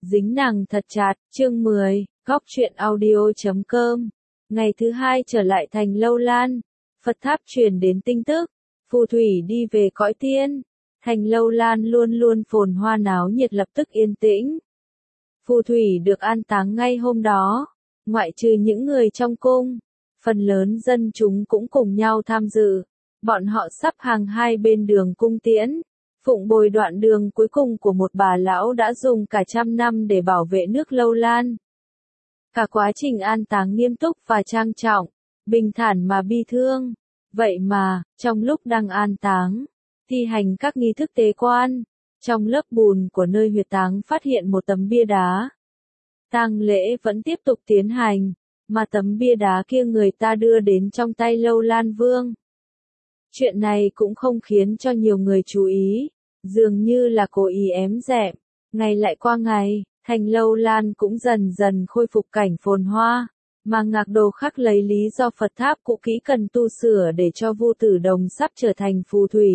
dính nàng thật chặt, chương 10, góc truyện audio.com. Ngày thứ hai trở lại thành Lâu Lan, Phật Tháp truyền đến tin tức, phù thủy đi về cõi tiên. Thành Lâu Lan luôn luôn phồn hoa náo nhiệt lập tức yên tĩnh. Phù thủy được an táng ngay hôm đó, ngoại trừ những người trong cung, phần lớn dân chúng cũng cùng nhau tham dự. Bọn họ sắp hàng hai bên đường cung tiễn, phụng bồi đoạn đường cuối cùng của một bà lão đã dùng cả 100 năm để bảo vệ nước Lâu Lan. Cả quá trình an táng nghiêm túc và trang trọng, bình thản mà bi thương. Vậy mà, trong lúc đang an táng, thi hành các nghi thức tế quan, trong lớp bùn của nơi huyệt táng phát hiện một tấm bia đá. Tang lễ vẫn tiếp tục tiến hành, mà tấm bia đá kia người ta đưa đến trong tay Lâu Lan Vương. Chuyện này cũng không khiến cho nhiều người chú ý, dường như là cố ý ém dẹm. Ngày lại qua ngày, thành Lâu Lan cũng dần dần khôi phục cảnh phồn hoa, mà Ngạc Đồ Khắc lấy lý do Phật Tháp cũ kỹ cần tu sửa để cho Vu Tử Đồng sắp trở thành phù thủy.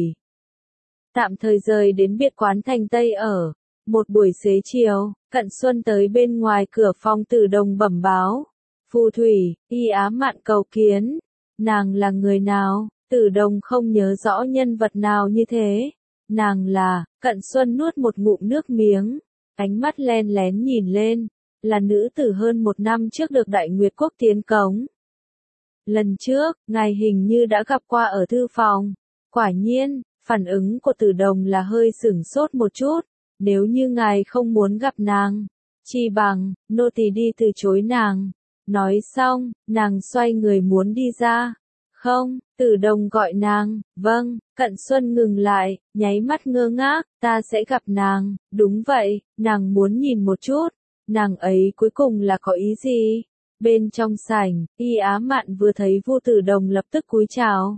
Tạm thời rời đến biệt quán thành Tây ở. Một buổi xế chiều, Cận Xuân tới bên ngoài cửa phòng Tử Đồng bẩm báo. Phù thủy, Y Á Mạn cầu kiến. Nàng là người nào? Tử Đồng không nhớ rõ nhân vật nào như thế. Nàng là, Cận Xuân nuốt một ngụm nước miếng, ánh mắt len lén nhìn lên, là nữ tử hơn 1 năm trước được Đại Nguyệt Quốc tiến cống. Lần trước, ngài hình như đã gặp qua ở thư phòng. Quả nhiên, phản ứng của Tử Đồng là hơi sửng sốt một chút, nếu như ngài không muốn gặp nàng, chi bằng, nô tỳ đi từ chối nàng. Nói xong, nàng xoay người muốn đi ra. Không, Tử Đồng gọi nàng, vâng. Cận Xuân ngừng lại, nháy mắt ngơ ngác, ta sẽ gặp nàng, đúng vậy, nàng muốn nhìn một chút, nàng ấy cuối cùng là có ý gì? Bên trong sảnh, Y Á Mạn vừa thấy Vu Tử Đồng lập tức cúi chào.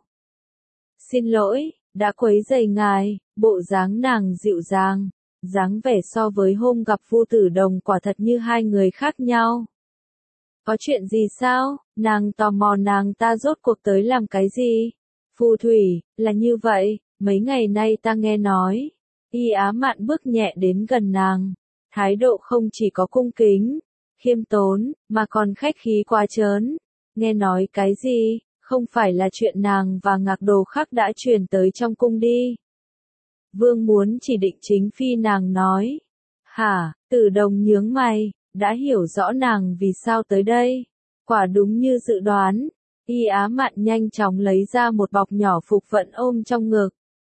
Xin lỗi, đã quấy rầy ngài. Bộ dáng nàng dịu dàng, dáng vẻ so với hôm gặp Vu Tử Đồng quả thật như hai người khác nhau. Có chuyện gì sao? Nàng tò mò nàng ta rốt cuộc tới làm cái gì? Phù thủy, là như vậy, mấy ngày nay ta nghe nói. Y Á Mạn bước nhẹ đến gần nàng, thái độ không chỉ có cung kính, khiêm tốn, mà còn khách khí quá trớn. Nghe nói cái gì? Không phải là chuyện nàng và Ngạc Đồ Khắc đã truyền tới trong cung đi. Vương muốn chỉ định chính phi nàng nói. Hả? Tử Đồng nhướng mày, đã hiểu rõ nàng vì sao tới đây. Quả đúng như dự đoán. Y Á Mạn nhanh chóng lấy ra một bọc nhỏ phục vận ôm trong ngực.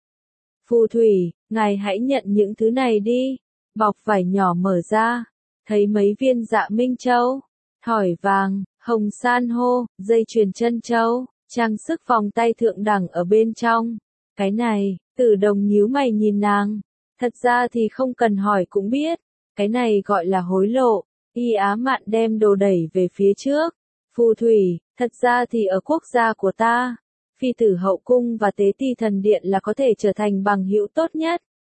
Phù thủy, ngài hãy nhận những thứ này đi. Bọc vải nhỏ mở ra, thấy mấy viên dạ minh châu, thỏi vàng, hồng san hô, dây chuyền chân châu, trang sức vòng tay thượng đẳng ở bên trong. Cái này, Tử Đồng nhíu mày nhìn nàng. Thật ra thì không cần hỏi cũng biết, cái này gọi là hối lộ. Y Á Mạn đem đồ đẩy về phía trước. Phù thủy, thật ra thì ở quốc gia của ta, phi tử hậu cung và tế ti thần điện là có thể trở thành bằng hữu tốt nhất.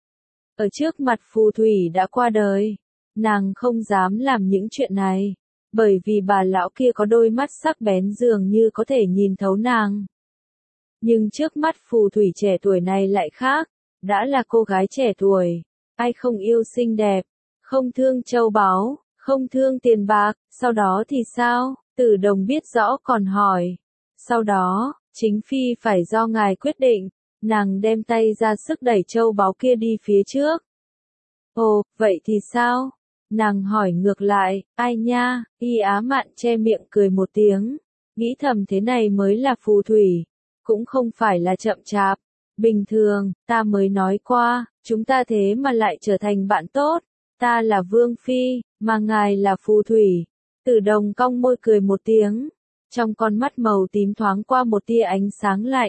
Ở trước mặt phù thủy đã qua đời, nàng không dám làm những chuyện này, bởi vì bà lão kia có đôi mắt sắc bén dường như có thể nhìn thấu nàng. Nhưng trước mắt phù thủy trẻ tuổi này lại khác, đã là cô gái trẻ tuổi, ai không yêu xinh đẹp, không thương châu báu, không thương tiền bạc, sau đó thì sao? Tử Đồng biết rõ còn hỏi. Sau đó, chính phi phải do ngài quyết định. Nàng đem tay ra sức đẩy châu báu kia đi phía trước. Ồ, vậy thì sao? Nàng hỏi ngược lại, ai nha? Y Á Mạn che miệng cười một tiếng, nghĩ thầm thế này mới là phù thủy, cũng không phải là chậm chạp. Bình thường, ta mới nói qua, chúng ta thế mà lại trở thành bạn tốt. Ta là Vương Phi, mà ngài là phù thủy. Tử Đồng cong môi cười một tiếng, trong con mắt màu tím thoáng qua một tia ánh sáng lạnh.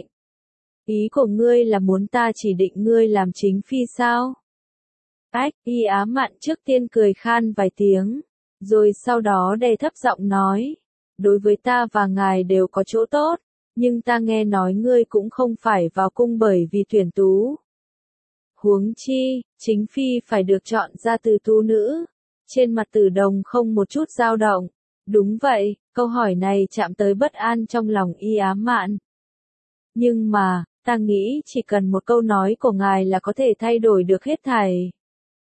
Ý của ngươi là muốn ta chỉ định ngươi làm chính phi sao? Ách, Y Á Mạn trước tiên cười khan vài tiếng, rồi sau đó đè thấp giọng nói, đối với ta và ngài đều có chỗ tốt, nhưng ta nghe nói ngươi cũng không phải vào cung bởi vì tuyển tú. Huống chi, chính phi phải được chọn ra từ tú nữ. Trên mặt Tử Đồng không một chút dao động. Đúng vậy, câu hỏi này chạm tới bất an trong lòng Y Á Mạn. Nhưng mà, ta nghĩ chỉ cần một câu nói của ngài là có thể thay đổi được hết thảy.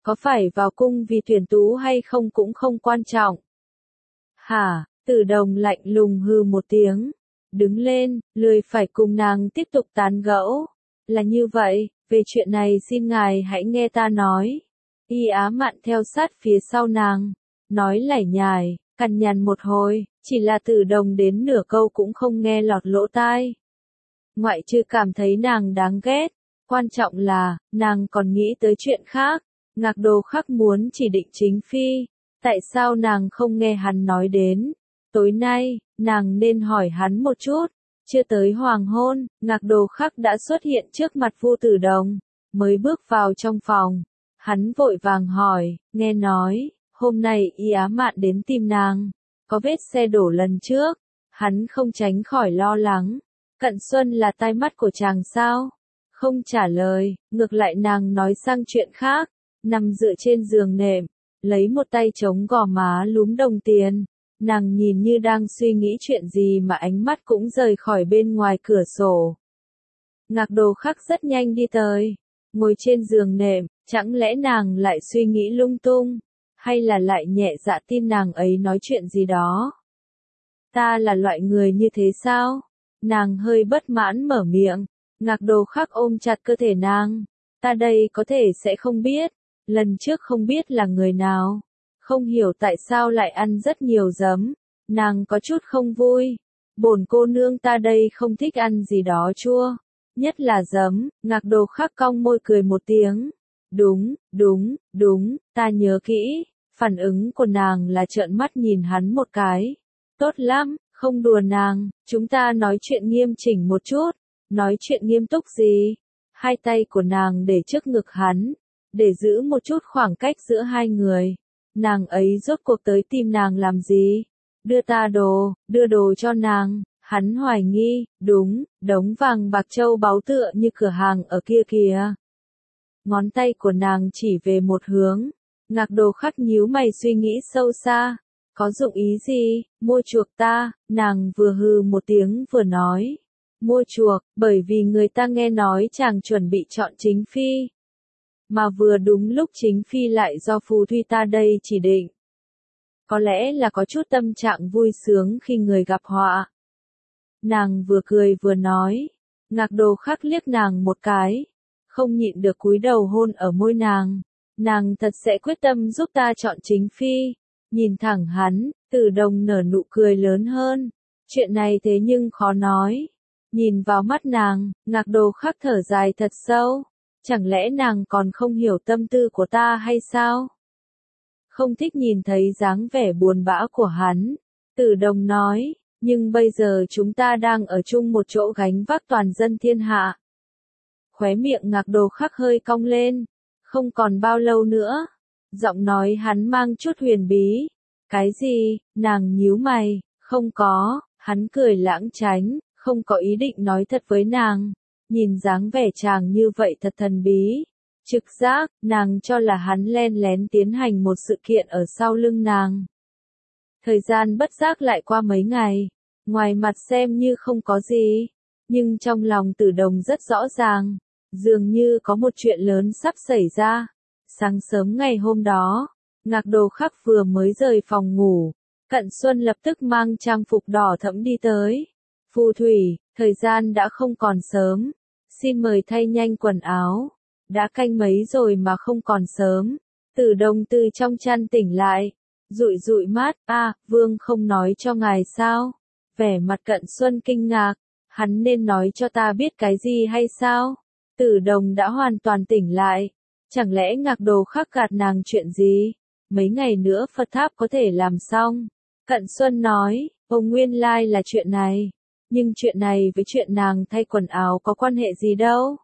có phải vào cung vì tuyển tú hay không cũng không quan trọng. Hả, Tử Đồng lạnh lùng hừ một tiếng, đứng lên, lười phải cùng nàng tiếp tục tán gẫu. Là như vậy, về chuyện này xin ngài hãy nghe ta nói. Y Á Mạn theo sát phía sau nàng, nói lải nhải, cằn nhằn một hồi, chỉ là Tử Đồng đến nửa câu cũng không nghe lọt lỗ tai. Ngoại trừ cảm thấy nàng đáng ghét, quan trọng là, nàng còn nghĩ tới chuyện khác. Ngạc Đồ Khắc muốn chỉ định chính phi, tại sao nàng không nghe hắn nói đến? Tối nay, nàng nên hỏi hắn một chút. Chưa tới hoàng hôn, Ngạc Đồ Khắc đã xuất hiện trước mặt Vu Tử Đồng, mới bước vào trong phòng. Hắn vội vàng hỏi, nghe nói, hôm nay Y Á Mạn đến tìm nàng, có vết xe đổ lần trước. Hắn không tránh khỏi lo lắng, Cận Xuân là tai mắt của chàng sao? Không trả lời, ngược lại nàng nói sang chuyện khác, nằm dựa trên giường nệm, lấy một tay chống gò má lúm đồng tiền. Nàng nhìn như đang suy nghĩ chuyện gì mà ánh mắt cũng rời khỏi bên ngoài cửa sổ. Ngạc Đồ Khắc rất nhanh đi tới, ngồi trên giường nệm, chẳng lẽ nàng lại suy nghĩ lung tung, hay là lại nhẹ dạ tin nàng ấy nói chuyện gì đó? Ta là loại người như thế sao? Nàng hơi bất mãn mở miệng, Ngạc Đồ Khắc ôm chặt cơ thể nàng. Ta đây có thể sẽ không biết, lần trước không biết là người nào. Không hiểu tại sao lại ăn rất nhiều giấm, nàng có chút không vui. Bổn cô nương ta đây không thích ăn gì đó chua, nhất là giấm. Ngạc Đồ Khắc cong môi cười một tiếng. Đúng, ta nhớ kỹ. Phản ứng của nàng là trợn mắt nhìn hắn một cái. Tốt lắm, không đùa nàng, chúng ta nói chuyện nghiêm chỉnh một chút. Nói chuyện nghiêm túc gì? Hai tay của nàng để trước ngực hắn, để giữ một chút khoảng cách giữa hai người. Nàng ấy rốt cuộc tới tìm nàng làm gì? Đưa đồ cho nàng. Hắn hoài nghi, đúng, đống vàng bạc châu báu tựa như cửa hàng ở kia kìa. Ngón tay của nàng chỉ về một hướng. Ngạc Đồ Khắc nhíu mày suy nghĩ sâu xa. Có dụng ý gì? Mua chuộc ta? Nàng vừa hừ một tiếng vừa nói. Mua chuộc, bởi vì người ta nghe nói chàng chuẩn bị chọn chính phi. Mà vừa đúng lúc chính phi lại do phù thủy ta đây chỉ định. Có lẽ là có chút tâm trạng vui sướng khi người gặp họa. Nàng vừa cười vừa nói. Ngạc Đồ Khắc liếc nàng một cái, không nhịn được cúi đầu hôn ở môi nàng. Nàng thật sẽ quyết tâm giúp ta chọn chính phi. Nhìn thẳng hắn, Tử Đồng nở nụ cười lớn hơn. Chuyện này thế nhưng khó nói. Nhìn vào mắt nàng, Ngạc Đồ Khắc thở dài thật sâu. Chẳng lẽ nàng còn không hiểu tâm tư của ta hay sao? Không thích nhìn thấy dáng vẻ buồn bã của hắn. Tử Đồng nói, nhưng bây giờ chúng ta đang ở chung một chỗ gánh vác toàn dân thiên hạ. Khóe miệng Ngạc Đồ Khắc hơi cong lên. Không còn bao lâu nữa. Giọng nói hắn mang chút huyền bí. Cái gì? Nàng nhíu mày. Không có. Hắn cười lãng tránh, không có ý định nói thật với nàng. Nhìn dáng vẻ chàng như vậy thật thần bí. Trực giác, nàng cho là hắn len lén tiến hành một sự kiện ở sau lưng nàng. Thời gian bất giác lại qua mấy ngày. Ngoài mặt xem như không có gì. Nhưng trong lòng Tử Đồng rất rõ ràng. Dường như có một chuyện lớn sắp xảy ra. Sáng sớm ngày hôm đó, Ngạc Đồ Khắc vừa mới rời phòng ngủ. Cận Xuân lập tức mang trang phục đỏ thẫm đi tới. Phù thủy, thời gian đã không còn sớm. Xin mời thay nhanh quần áo. Đã canh mấy rồi mà không còn sớm. Tử Đồng từ trong chăn tỉnh lại. Dụi dụi mắt, Vương không nói cho ngài sao? Vẻ mặt Cận Xuân kinh ngạc. Hắn nên nói cho ta biết cái gì hay sao? Tử Đồng đã hoàn toàn tỉnh lại. Chẳng lẽ Ngạc Đồ Khắc gạt nàng chuyện gì? Mấy ngày nữa Phật tháp có thể làm xong. Cận Xuân nói, nguyên lai là chuyện này. Nhưng chuyện này với chuyện nàng thay quần áo có quan hệ gì đâu.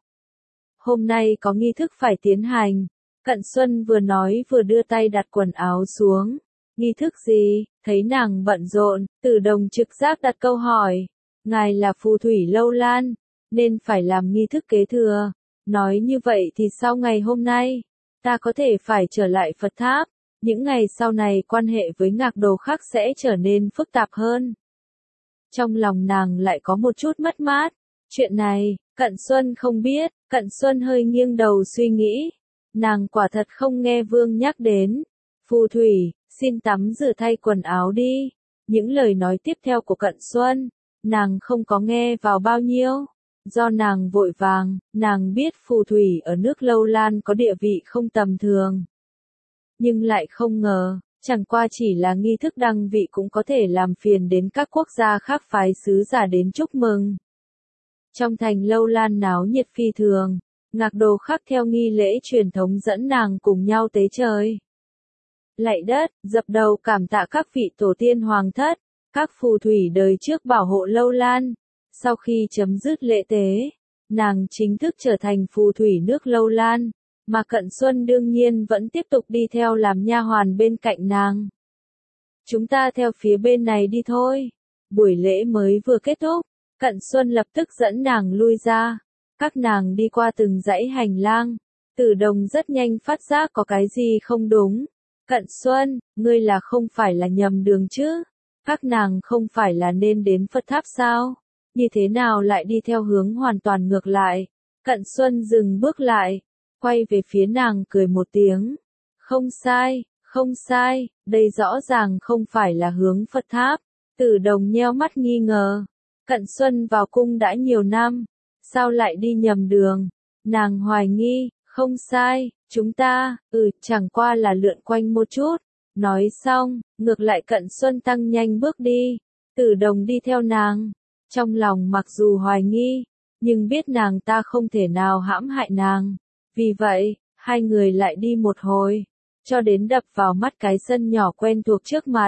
Hôm nay có nghi thức phải tiến hành. Cận Xuân vừa nói vừa đưa tay đặt quần áo xuống. Nghi thức gì? Thấy nàng bận rộn, Tử Đồng trực giác đặt câu hỏi. Ngài là phù thủy Lâu Lan, nên phải làm nghi thức kế thừa. Nói như vậy thì sau ngày hôm nay, ta có thể phải trở lại Phật tháp. Những ngày sau này quan hệ với Ngạc Đồ Khắc sẽ trở nên phức tạp hơn. Trong lòng nàng lại có một chút mất mát. Chuyện này, Cận Xuân không biết. Cận Xuân hơi nghiêng đầu suy nghĩ. Nàng quả thật không nghe Vương nhắc đến. Phù thủy, xin tắm rửa thay quần áo đi. Những lời nói tiếp theo của Cận Xuân, nàng không có nghe vào bao nhiêu. Do nàng vội vàng, nàng biết phù thủy ở nước Lâu Lan có địa vị không tầm thường. Nhưng lại không ngờ, chẳng qua chỉ là nghi thức đăng vị cũng có thể làm phiền đến các quốc gia khác phái sứ giả đến chúc mừng. Trong thành Lâu Lan náo nhiệt phi thường, Ngạc Đồ Khắc theo nghi lễ truyền thống dẫn nàng cùng nhau tế trời. Lạy đất, dập đầu cảm tạ các vị tổ tiên hoàng thất, các phù thủy đời trước bảo hộ Lâu Lan. Sau khi chấm dứt lễ tế, nàng chính thức trở thành phù thủy nước Lâu Lan, mà Cận Xuân đương nhiên vẫn tiếp tục đi theo làm nha hoàn bên cạnh nàng. Chúng ta theo phía bên này đi thôi. Buổi lễ mới vừa kết thúc, Cận Xuân lập tức dẫn nàng lui ra. Các nàng đi qua từng dãy hành lang. Tử Đồng rất nhanh phát giác có cái gì không đúng. Cận Xuân, ngươi là không phải là nhầm đường chứ? Các nàng không phải là nên đến Phật tháp sao? Như thế nào lại đi theo hướng hoàn toàn ngược lại? Cận Xuân dừng bước lại, quay về phía nàng cười một tiếng. Không sai, không sai, đây rõ ràng không phải là hướng Phật tháp. Tử Đồng nheo mắt nghi ngờ. Cận Xuân vào cung đã nhiều năm, sao lại đi nhầm đường? Nàng hoài nghi, không sai, chúng ta, chẳng qua là lượn quanh một chút. Nói xong, ngược lại Cận Xuân tăng nhanh bước đi. Tử Đồng đi theo nàng. Trong lòng mặc dù hoài nghi, nhưng biết nàng ta không thể nào hãm hại nàng. Vì vậy, hai người lại đi một hồi, cho đến đập vào mắt cái sân nhỏ quen thuộc trước mặt.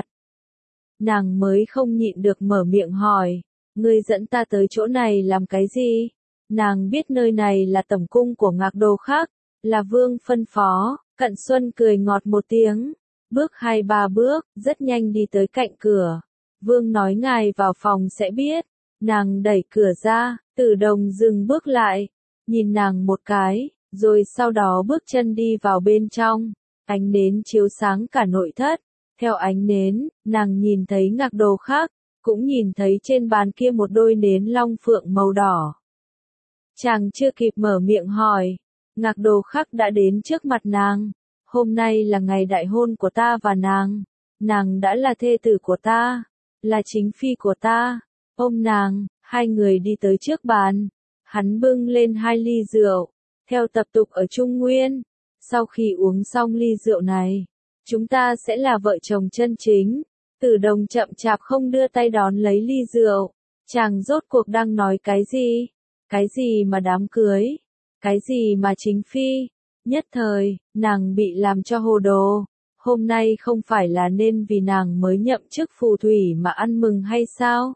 Nàng mới không nhịn được mở miệng hỏi, ngươi dẫn ta tới chỗ này làm cái gì? Nàng biết nơi này là tẩm cung của Ngạc Đồ Khắc, là Vương phân phó. Cận Xuân cười ngọt một tiếng, bước 2-3 bước, rất nhanh đi tới cạnh cửa. Vương nói ngài vào phòng sẽ biết. Nàng đẩy cửa ra, Tử Đồng dừng bước lại, nhìn nàng một cái, rồi sau đó bước chân đi vào bên trong. Ánh nến chiếu sáng cả nội thất. Theo ánh nến, nàng nhìn thấy Ngạc Đồ Khắc, cũng nhìn thấy trên bàn kia một đôi nến long phượng màu đỏ. Chàng chưa kịp mở miệng hỏi, Ngạc Đồ Khắc đã đến trước mặt nàng. Hôm nay là ngày đại hôn của ta và nàng đã là thê tử của ta, là chính phi của ta. Ôm nàng, hai người đi tới trước bàn. Hắn bưng lên 2 ly rượu, theo tập tục ở Trung Nguyên. Sau khi uống xong ly rượu này, chúng ta sẽ là vợ chồng chân chính. Tử Đồng chậm chạp không đưa tay đón lấy ly rượu. Chàng rốt cuộc đang nói cái gì? Cái gì mà đám cưới? Cái gì mà chính phi? Nhất thời, nàng bị làm cho hồ đồ. Hôm nay không phải là nên vì nàng mới nhậm chức phù thủy mà ăn mừng hay sao?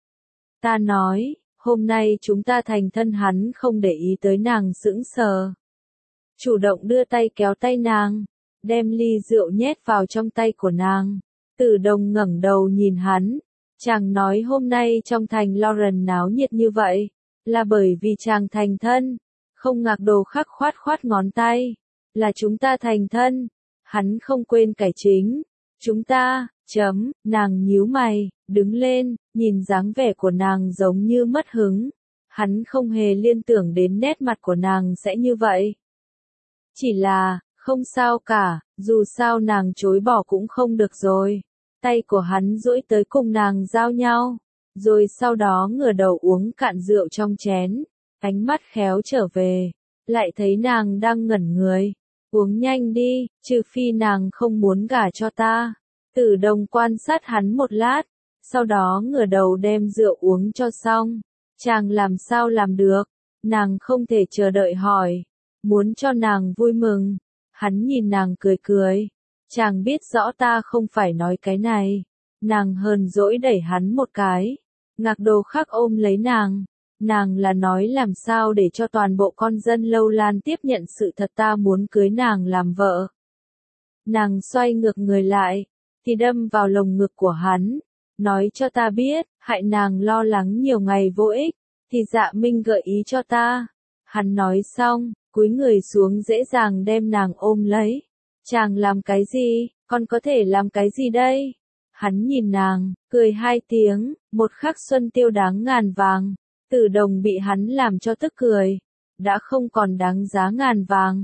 Ta nói, hôm nay chúng ta thành thân. Hắn không để ý tới nàng sững sờ. Chủ động đưa tay kéo tay nàng, đem ly rượu nhét vào trong tay của nàng. Tử Đồng ngẩng đầu nhìn hắn. Chàng nói hôm nay trong thành Lauren náo nhiệt như vậy, là bởi vì chàng thành thân. Không. Ngạc Đồ Khắc khoát ngón tay. Là chúng ta thành thân. Hắn không quên cải chính. Chúng ta, nàng nhíu mày, đứng lên, nhìn dáng vẻ của nàng giống như mất hứng. Hắn không hề liên tưởng đến nét mặt của nàng sẽ như vậy. Chỉ là, không sao cả, dù sao nàng chối bỏ cũng không được rồi. Tay của hắn duỗi tới cùng nàng giao nhau, rồi sau đó ngửa đầu uống cạn rượu trong chén. Ánh mắt khéo trở về, lại thấy nàng đang ngẩn người. Uống nhanh đi, trừ phi nàng không muốn gả cho ta. Tử Đồng quan sát hắn một lát, sau đó ngửa đầu đem rượu uống cho xong. Chàng làm sao làm được? Nàng không thể chờ đợi hỏi. Muốn cho nàng vui mừng. Hắn nhìn nàng cười cười. Chàng biết rõ ta không phải nói cái này. Nàng hờn dỗi đẩy hắn một cái. Ngạc Đồ Khắc ôm lấy nàng. Nàng là nói làm sao để cho toàn bộ con dân Lâu Lan tiếp nhận sự thật ta muốn cưới nàng làm vợ. Nàng xoay ngược người lại, thì đâm vào lồng ngực của hắn. Nói cho ta biết, hại nàng lo lắng nhiều ngày vô ích, thì Dạ Minh gợi ý cho ta. Hắn nói xong, cúi người xuống dễ dàng đem nàng ôm lấy. Chàng làm cái gì, con có thể làm cái gì đây? Hắn nhìn nàng, cười 2 tiếng, một khắc xuân tiêu đáng ngàn vàng. Tử Đồng bị hắn làm cho tức cười. Đã không còn đáng giá ngàn vàng.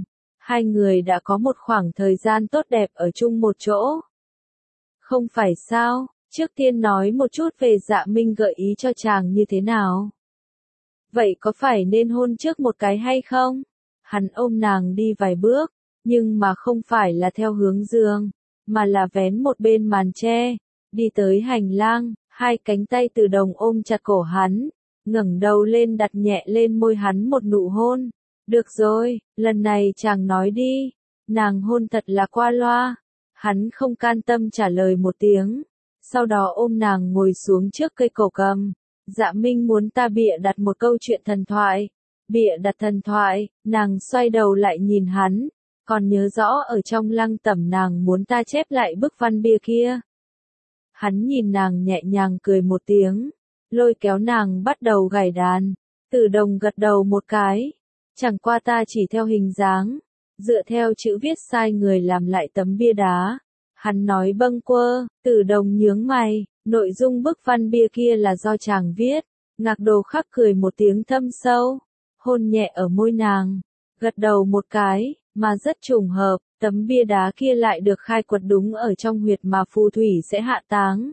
Hai người đã có một khoảng thời gian tốt đẹp ở chung một chỗ. Không phải sao, trước tiên nói một chút về Dạ Minh gợi ý cho chàng như thế nào. Vậy có phải nên hôn trước một cái hay không? Hắn ôm nàng đi vài bước, nhưng mà không phải là theo hướng giường, mà là vén một bên màn che, đi tới hành lang, hai cánh tay Từ Đồng ôm chặt cổ hắn, ngẩng đầu lên đặt nhẹ lên môi hắn một nụ hôn. Được rồi, lần này chàng nói đi, nàng hôn thật là qua loa. Hắn không can tâm trả lời một tiếng, sau đó ôm nàng ngồi xuống trước cây cổ cầm. Dạ Minh muốn ta bịa đặt một câu chuyện thần thoại. Bịa đặt thần thoại, nàng xoay đầu lại nhìn hắn, còn nhớ rõ ở trong lăng tẩm nàng muốn ta chép lại bức văn bia kia. Hắn nhìn nàng nhẹ nhàng cười một tiếng, lôi kéo nàng bắt đầu gảy đàn. Từ Đồng gật đầu một cái, chẳng qua ta chỉ theo hình dáng, dựa theo chữ viết sai người làm lại tấm bia đá. Hắn nói bâng quơ, Từ Đồng nhướng mày, nội dung bức văn bia kia là do chàng viết. Ngạc Đồ Khắc cười một tiếng thâm sâu, hôn nhẹ ở môi nàng, gật đầu một cái, mà rất trùng hợp, tấm bia đá kia lại được khai quật đúng ở trong huyệt mà phù thủy sẽ hạ táng.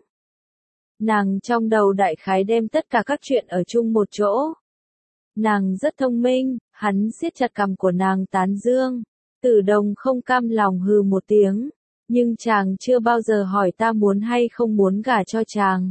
Nàng trong đầu đại khái đem tất cả các chuyện ở chung một chỗ. Nàng rất thông minh, hắn siết chặt cằm của nàng tán dương. Từ Đồng không cam lòng hừ một tiếng, nhưng chàng chưa bao giờ hỏi ta muốn hay không muốn gả cho chàng.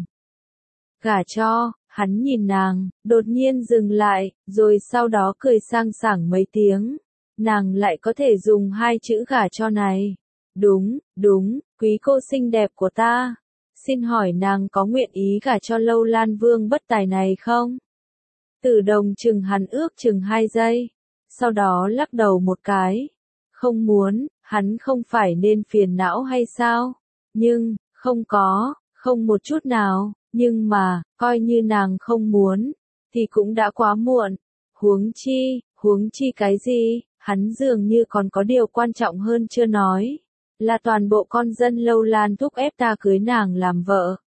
Gả cho, hắn nhìn nàng, đột nhiên dừng lại, rồi sau đó cười sang sảng mấy tiếng. Nàng lại có thể dùng hai chữ gả cho này. Đúng, đúng, quý cô xinh đẹp của ta. Xin hỏi nàng có nguyện ý gả cho Lâu Lan Vương bất tài này không? Từ Đồng chừng hắn ước chừng 2 giây. Sau đó lắc đầu một cái. Không muốn, hắn không phải nên phiền não hay sao? Nhưng, không một chút nào. Nhưng mà, coi như nàng không muốn, thì cũng đã quá muộn. Huống chi cái gì, hắn dường như còn có điều quan trọng hơn chưa nói. Là toàn bộ con dân Lâu Lan thúc ép ta cưới nàng làm vợ.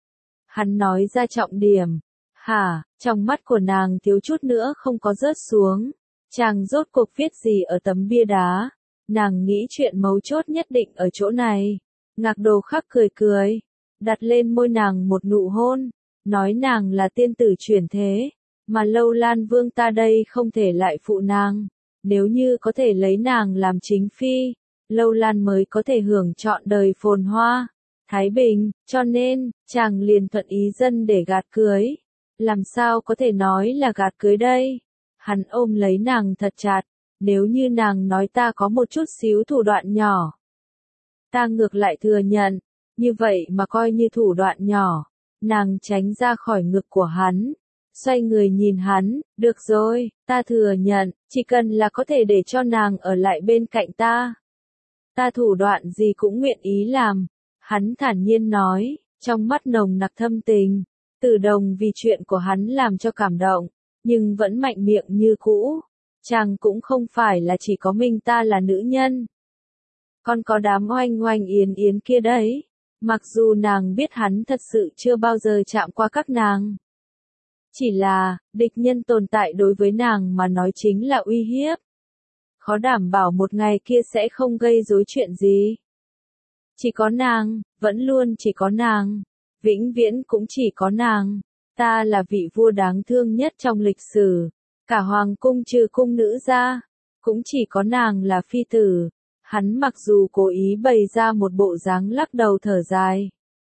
Hắn nói ra trọng điểm. Hả, trong mắt của nàng thiếu chút nữa không có rớt xuống. Chàng rốt cuộc viết gì ở tấm bia đá? Nàng nghĩ chuyện mấu chốt nhất định ở chỗ này. Ngạc Đồ Khắc cười cười, đặt lên môi nàng một nụ hôn, nói nàng là tiên tử chuyển thế, mà Lâu Lan Vương ta đây không thể lại phụ nàng. Nếu như có thể lấy nàng làm chính phi, Lâu Lan mới có thể hưởng trọn đời phồn hoa, thái bình, cho nên, chàng liền thuận ý dân để gạt cưới. Làm sao có thể nói là gạt cưới đây? Hắn ôm lấy nàng thật chặt, nếu như nàng nói ta có một chút xíu thủ đoạn nhỏ. Ta ngược lại thừa nhận, như vậy mà coi như thủ đoạn nhỏ. Nàng tránh ra khỏi ngực của hắn, xoay người nhìn hắn, được rồi, ta thừa nhận, chỉ cần là có thể để cho nàng ở lại bên cạnh ta. Ta thủ đoạn gì cũng nguyện ý làm. Hắn thản nhiên nói, trong mắt nồng nặc thâm tình. Từ Đồng vì chuyện của hắn làm cho cảm động, nhưng vẫn mạnh miệng như cũ. Chàng cũng không phải là chỉ có mình ta là nữ nhân. Còn có đám oanh oanh yến yến kia đấy. Mặc dù nàng biết hắn thật sự chưa bao giờ chạm qua các nàng. Chỉ là, địch nhân tồn tại đối với nàng mà nói chính là uy hiếp. Khó đảm bảo một ngày kia sẽ không gây rối chuyện gì. Chỉ có nàng, vẫn luôn chỉ có nàng. Vĩnh viễn cũng chỉ có nàng. Ta là vị vua đáng thương nhất trong lịch sử. Cả hoàng cung trừ cung nữ ra, cũng chỉ có nàng là phi tử. Hắn mặc dù cố ý bày ra một bộ dáng lắc đầu thở dài,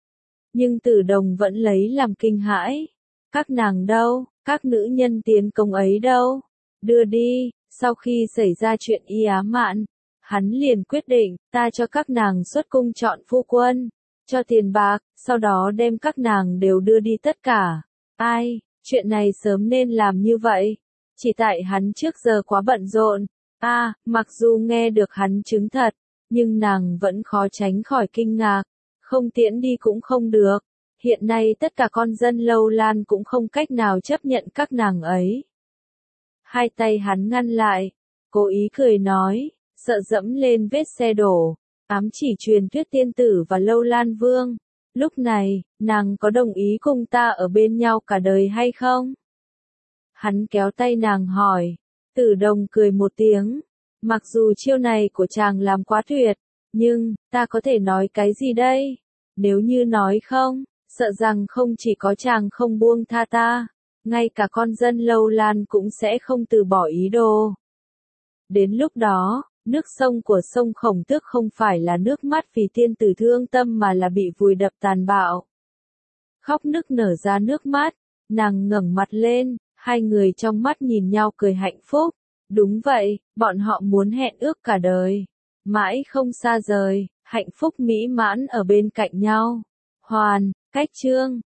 nhưng Từ Đồng vẫn lấy làm kinh hãi. Các nàng đâu, các nữ nhân tiến công ấy đâu? Đưa đi. Sau khi xảy ra chuyện Y Á Mạn, hắn liền quyết định, ta cho các nàng xuất cung chọn phu quân, cho tiền bạc, sau đó đem các nàng đều đưa đi tất cả. Ai, chuyện này sớm nên làm như vậy. Chỉ tại hắn trước giờ quá bận rộn. Mặc dù nghe được hắn chứng thật, nhưng nàng vẫn khó tránh khỏi kinh ngạc. Không tiễn đi cũng không được. Hiện nay tất cả con dân Lâu Lan cũng không cách nào chấp nhận các nàng ấy. Hai tay hắn ngăn lại, cố ý cười nói, sợ dẫm lên vết xe đổ, ám chỉ truyền thuyết tiên tử và Lâu Lan Vương. Lúc này, nàng có đồng ý cùng ta ở bên nhau cả đời hay không? Hắn kéo tay nàng hỏi. Từ Đồng cười một tiếng, Mặc dù chiêu này của chàng làm quá tuyệt, nhưng, ta có thể nói cái gì đây? Nếu như nói không, sợ rằng không chỉ có chàng không buông tha ta, ngay cả con dân Lâu Lan cũng sẽ không từ bỏ ý đồ. Đến lúc đó, nước sông của sông Khổng Tước không phải là nước mắt vì tiên tử thương tâm mà là bị vùi đập tàn bạo. Khóc nức nở ra nước mắt, nàng ngẩng mặt lên, hai người trong mắt nhìn nhau cười hạnh phúc. Đúng vậy, bọn họ muốn hẹn ước cả đời. Mãi không xa rời, hạnh phúc mỹ mãn ở bên cạnh nhau. Hoàn, cách chương.